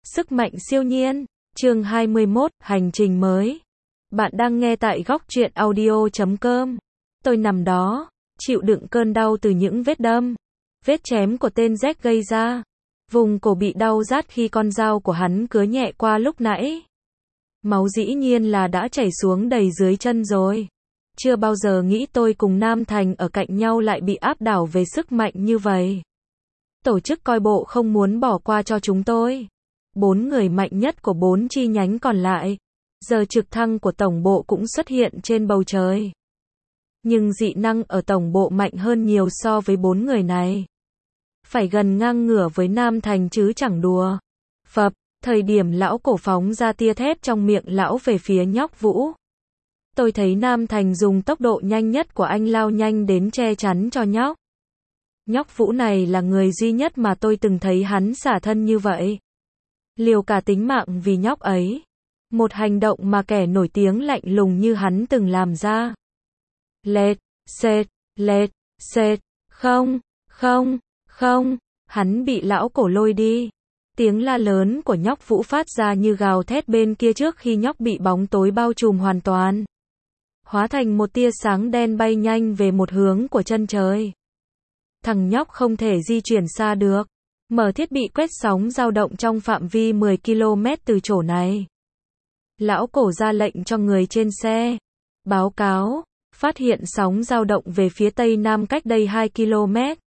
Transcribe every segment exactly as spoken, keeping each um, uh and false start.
Sức mạnh siêu nhiên, chương hai mươi mốt, hành trình mới. Bạn đang nghe tại góc truyện audio chấm com. Tôi nằm đó, chịu đựng cơn đau từ những vết đâm, vết chém của tên Jack gây ra. Vùng cổ bị đau rát khi con dao của hắn cứa nhẹ qua lúc nãy. Máu dĩ nhiên là đã chảy xuống đầy dưới chân rồi. Chưa bao giờ nghĩ tôi cùng Nam Thành ở cạnh nhau lại bị áp đảo về sức mạnh như vậy. Tổ chức coi bộ không muốn bỏ qua cho chúng tôi. Bốn người mạnh nhất của bốn chi nhánh còn lại. Giờ trực thăng của tổng bộ cũng xuất hiện trên bầu trời. Nhưng dị năng ở tổng bộ mạnh hơn nhiều so với bốn người này. Phải gần ngang ngửa với Nam Thành chứ chẳng đùa. Phập, thời điểm lão cổ phóng ra tia thép trong miệng lão về phía nhóc Vũ. Tôi thấy Nam Thành dùng tốc độ nhanh nhất của anh lao nhanh đến che chắn cho nhóc. Nhóc Vũ này là người duy nhất mà tôi từng thấy hắn xả thân như vậy. Liều cả tính mạng vì nhóc ấy. Một hành động mà kẻ nổi tiếng lạnh lùng như hắn từng làm ra. Lệt, sệt, lệt, sệt, không, không, không, hắn bị lão cổ lôi đi. Tiếng la lớn của nhóc Vũ phát ra như gào thét bên kia trước khi nhóc bị bóng tối bao trùm hoàn toàn. Hóa thành một tia sáng đen bay nhanh về một hướng của chân trời. Thằng nhóc không thể di chuyển xa được. Mở thiết bị quét sóng dao động trong phạm vi mười ki lô mét từ chỗ này. Lão cổ ra lệnh cho người trên xe. Báo cáo, phát hiện sóng dao động về phía tây nam cách đây hai ki lô mét.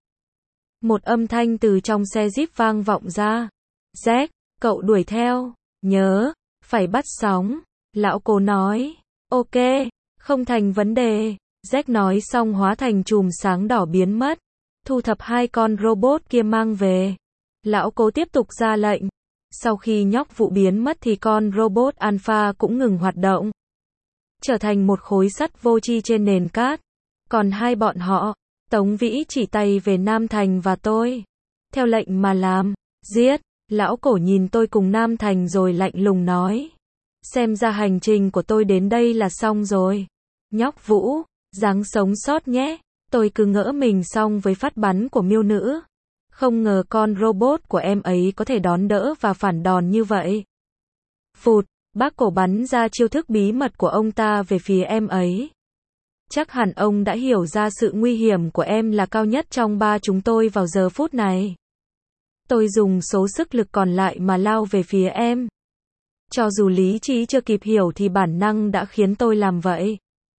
Một âm thanh từ trong xe Jeep vang vọng ra. Jack, cậu đuổi theo. Nhớ, phải bắt sóng. Lão cổ nói. Ok, không thành vấn đề. Jack nói xong hóa thành chùm sáng đỏ biến mất. Thu thập hai con robot kia mang về. Lão cố tiếp tục ra lệnh. Sau khi nhóc Vũ biến mất thì con robot Alpha cũng ngừng hoạt động. Trở thành một khối sắt vô tri trên nền cát. Còn hai bọn họ, Tống Vĩ chỉ tay về Nam Thành và tôi. Theo lệnh mà làm, giết. Lão cổ nhìn tôi cùng Nam Thành rồi lạnh lùng nói. Xem ra hành trình của tôi đến đây là xong rồi. Nhóc Vũ, ráng sống sót nhé. Tôi cứ ngỡ mình xong với phát bắn của miêu nữ. Không ngờ con robot của em ấy có thể đón đỡ và phản đòn như vậy. Phụt, bác cổ bắn ra chiêu thức bí mật của ông ta về phía em ấy. Chắc hẳn ông đã hiểu ra sự nguy hiểm của em là cao nhất trong ba chúng tôi vào giờ phút này. Tôi dùng số sức lực còn lại mà lao về phía em. Cho dù lý trí chưa kịp hiểu thì bản năng đã khiến tôi làm vậy.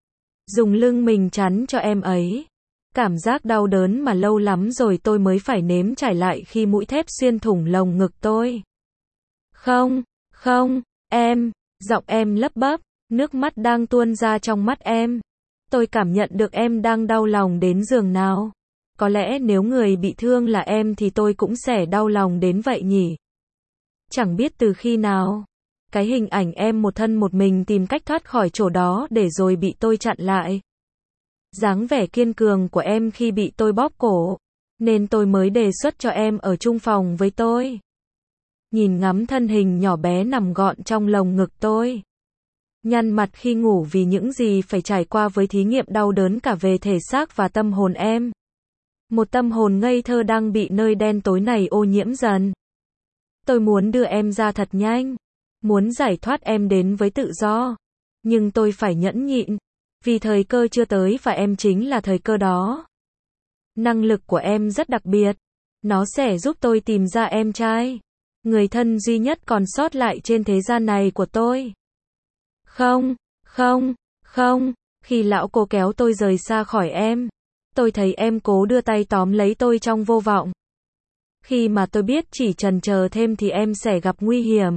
Dùng lưng mình chắn cho em ấy. Cảm giác đau đớn mà lâu lắm rồi tôi mới phải nếm trải lại khi mũi thép xuyên thủng lồng ngực tôi. Không, không, em, giọng em lấp bấp, nước mắt đang tuôn ra trong mắt em. Tôi cảm nhận được em đang đau lòng đến giường nào. Có lẽ nếu người bị thương là em thì tôi cũng sẽ đau lòng đến vậy nhỉ. Chẳng biết từ khi nào. Cái hình ảnh em một thân một mình tìm cách thoát khỏi chỗ đó để rồi bị tôi chặn lại. Dáng vẻ kiên cường của em khi bị tôi bóp cổ. Nên tôi mới đề xuất cho em ở chung phòng với tôi. Nhìn ngắm thân hình nhỏ bé nằm gọn trong lồng ngực tôi. Nhăn mặt khi ngủ vì những gì phải trải qua với thí nghiệm đau đớn cả về thể xác và tâm hồn em. Một tâm hồn ngây thơ đang bị nơi đen tối này ô nhiễm dần. Tôi muốn đưa em ra thật nhanh. Muốn giải thoát em đến với tự do. Nhưng tôi phải nhẫn nhịn. Vì thời cơ chưa tới và em chính là thời cơ đó. Năng lực của em rất đặc biệt. Nó sẽ giúp tôi tìm ra em trai. Người thân duy nhất còn sót lại trên thế gian này của tôi. Không, không, không. Khi lão cô kéo tôi rời xa khỏi em. Tôi thấy em cố đưa tay tóm lấy tôi trong vô vọng. Khi mà tôi biết chỉ chần chờ thêm thì em sẽ gặp nguy hiểm.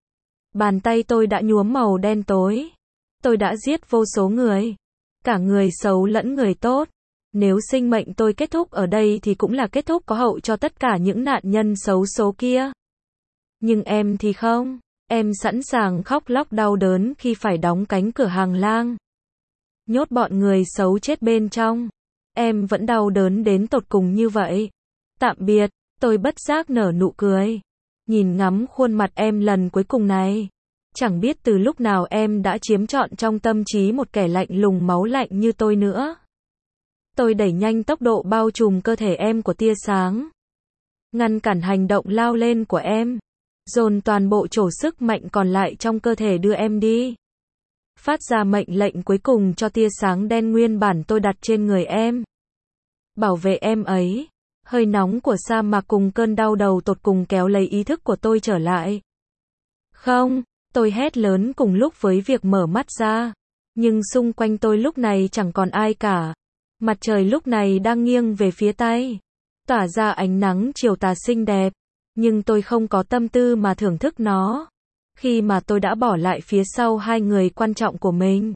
Bàn tay tôi đã nhuốm màu đen tối. Tôi đã giết vô số người. Cả người xấu lẫn người tốt. Nếu sinh mệnh tôi kết thúc ở đây thì cũng là kết thúc có hậu cho tất cả những nạn nhân xấu số kia. Nhưng em thì không. Em sẵn sàng khóc lóc đau đớn khi phải đóng cánh cửa hàng lang. Nhốt bọn người xấu chết bên trong. Em vẫn đau đớn đến tột cùng như vậy. Tạm biệt, tôi bất giác nở nụ cười. Nhìn ngắm khuôn mặt em lần cuối cùng này. Chẳng biết từ lúc nào em đã chiếm trọn trong tâm trí một kẻ lạnh lùng máu lạnh như tôi nữa. Tôi đẩy nhanh tốc độ bao trùm cơ thể em của tia sáng. Ngăn cản hành động lao lên của em. dồn toàn bộ trổ sức mạnh còn lại trong cơ thể đưa em đi. Phát ra mệnh lệnh cuối cùng cho tia sáng đen nguyên bản tôi đặt trên người em. Bảo vệ em ấy. Hơi nóng của sa mạc cùng cơn đau đầu tột cùng kéo lấy ý thức của tôi trở lại. Không, tôi hét lớn cùng lúc với việc mở mắt ra. Nhưng xung quanh tôi lúc này chẳng còn ai cả. Mặt trời lúc này đang nghiêng về phía tây, tỏa ra ánh nắng chiều tà xinh đẹp. Nhưng tôi không có tâm tư mà thưởng thức nó. Khi mà tôi đã bỏ lại phía sau hai người quan trọng của mình.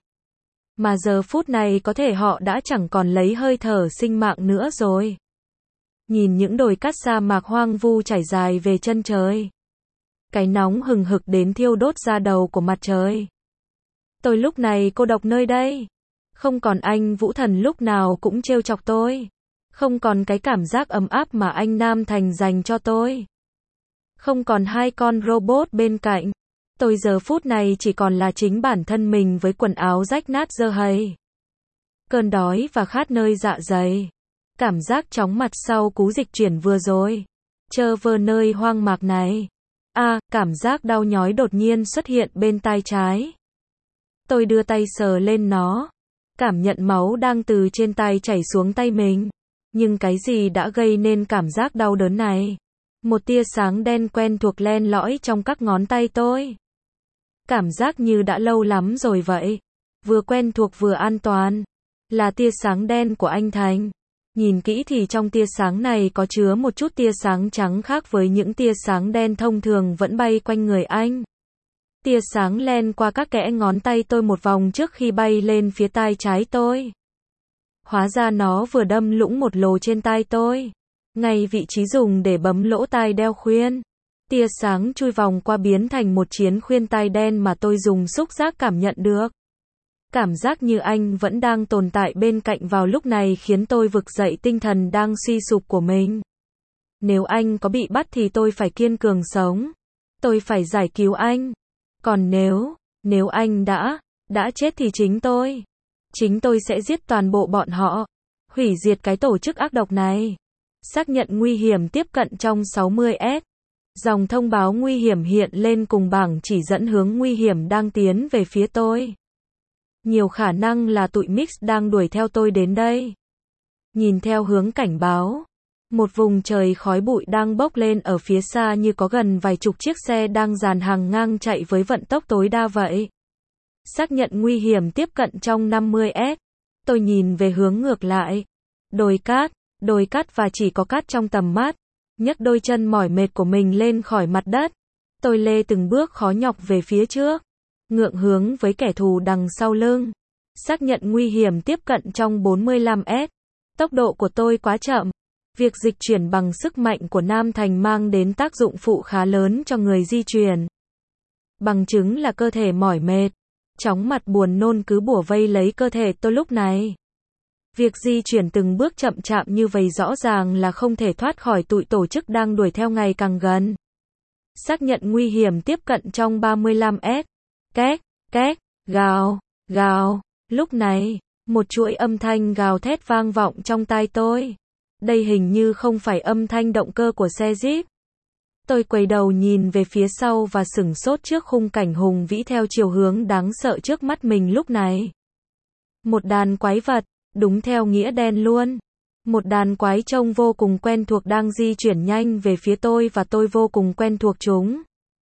Mà giờ phút này có thể họ đã chẳng còn lấy hơi thở sinh mạng nữa rồi. Nhìn những đồi cát sa mạc hoang vu trải dài về chân trời. Cái nóng hừng hực đến thiêu đốt da đầu của mặt trời. Tôi lúc này cô độc nơi đây. Không còn anh Vũ Thần lúc nào cũng trêu chọc tôi. Không còn cái cảm giác ấm áp mà anh Nam Thành dành cho tôi. Không còn hai con robot bên cạnh. Tôi giờ phút này chỉ còn là chính bản thân mình với quần áo rách nát dơ hầy. Cơn đói và khát nơi dạ dày. Cảm giác chóng mặt sau cú dịch chuyển vừa rồi. Chơ vơ nơi hoang mạc này. À, cảm giác đau nhói đột nhiên xuất hiện bên tai trái. Tôi đưa tay sờ lên nó. Cảm nhận máu đang từ trên tay chảy xuống tay mình. Nhưng cái gì đã gây nên cảm giác đau đớn này? Một tia sáng đen quen thuộc len lỏi trong các ngón tay tôi. Cảm giác như đã lâu lắm rồi vậy. Vừa quen thuộc vừa an toàn. Là tia sáng đen của anh Thành. Nhìn kỹ thì trong tia sáng này có chứa một chút tia sáng trắng khác với những tia sáng đen thông thường vẫn bay quanh người anh. Tia sáng len qua các kẽ ngón tay tôi một vòng trước khi bay lên phía tai trái tôi. Hóa ra nó vừa đâm lũng một lỗ trên tai tôi. Ngay vị trí dùng để bấm lỗ tai đeo khuyên. Tia sáng chui vòng qua biến thành một chiếc khuyên tai đen mà tôi dùng xúc giác cảm nhận được. Cảm giác như anh vẫn đang tồn tại bên cạnh vào lúc này khiến tôi vực dậy tinh thần đang suy sụp của mình. Nếu anh có bị bắt thì tôi phải kiên cường sống. Tôi phải giải cứu anh. Còn nếu, nếu anh đã, đã chết thì chính tôi. Chính tôi sẽ giết toàn bộ bọn họ. Hủy diệt cái tổ chức ác độc này. Xác nhận nguy hiểm tiếp cận trong sáu mươi S. Dòng thông báo nguy hiểm hiện lên cùng bảng chỉ dẫn hướng nguy hiểm đang tiến về phía tôi. Nhiều khả năng là tụi Mix đang đuổi theo tôi đến đây. Nhìn theo hướng cảnh báo. Một vùng trời khói bụi đang bốc lên ở phía xa như có gần vài chục chiếc xe đang dàn hàng ngang chạy với vận tốc tối đa vậy. Xác nhận nguy hiểm tiếp cận trong năm mươi S. Tôi nhìn về hướng ngược lại. Đồi cát, đồi cát và chỉ có cát trong tầm mắt. Nhấc đôi chân mỏi mệt của mình lên khỏi mặt đất. Tôi lê từng bước khó nhọc về phía trước. Ngượng hướng với kẻ thù đằng sau lưng. Xác nhận nguy hiểm tiếp cận trong bốn mươi lăm S. Tốc độ của tôi quá chậm. Việc dịch chuyển bằng sức mạnh của Nam Thành mang đến tác dụng phụ khá lớn cho người di chuyển. Bằng chứng là cơ thể mỏi mệt. Chóng mặt buồn nôn cứ bủa vây lấy cơ thể tôi lúc này. Việc di chuyển từng bước chậm chạp như vậy rõ ràng là không thể thoát khỏi tụi tổ chức đang đuổi theo ngày càng gần. Xác nhận nguy hiểm tiếp cận trong ba mươi lăm S. Két, két, gào, gào. Lúc này, một chuỗi âm thanh gào thét vang vọng trong tai tôi. Đây hình như không phải âm thanh động cơ của xe Jeep. Tôi quay đầu nhìn về phía sau và sửng sốt trước khung cảnh hùng vĩ theo chiều hướng đáng sợ trước mắt mình lúc này. Một đàn quái vật, đúng theo nghĩa đen luôn. Một đàn quái trông vô cùng quen thuộc đang di chuyển nhanh về phía tôi và tôi vô cùng quen thuộc chúng.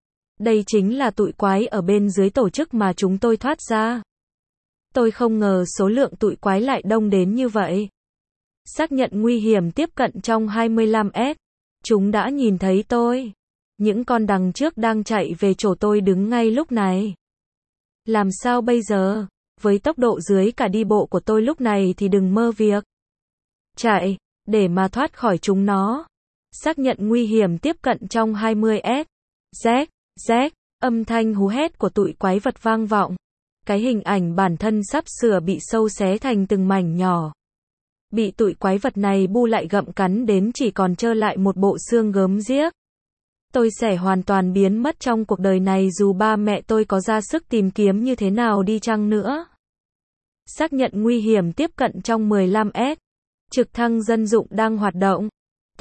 Đây chính là tụi quái ở bên dưới tổ chức mà chúng tôi thoát ra. Tôi không ngờ số lượng tụi quái lại đông đến như vậy. Xác nhận nguy hiểm tiếp cận trong hai mươi lăm S. Chúng đã nhìn thấy tôi. Những con đằng trước đang chạy về chỗ tôi đứng ngay lúc này. Làm sao bây giờ? Với tốc độ dưới cả đi bộ của tôi lúc này thì đừng mơ việc chạy, để mà thoát khỏi chúng nó. Xác nhận nguy hiểm tiếp cận trong hai mươi S. Rét, rét, âm thanh hú hét của tụi quái vật vang vọng. Cái hình ảnh bản thân sắp sửa bị sâu xé thành từng mảnh nhỏ. Bị tụi quái vật này bu lại gặm cắn đến chỉ còn trơ lại một bộ xương gớm ghiếc. Tôi sẽ hoàn toàn biến mất trong cuộc đời này dù ba mẹ tôi có ra sức tìm kiếm như thế nào đi chăng nữa. Xác nhận nguy hiểm tiếp cận trong mười lăm S. Trực thăng dân dụng đang hoạt động.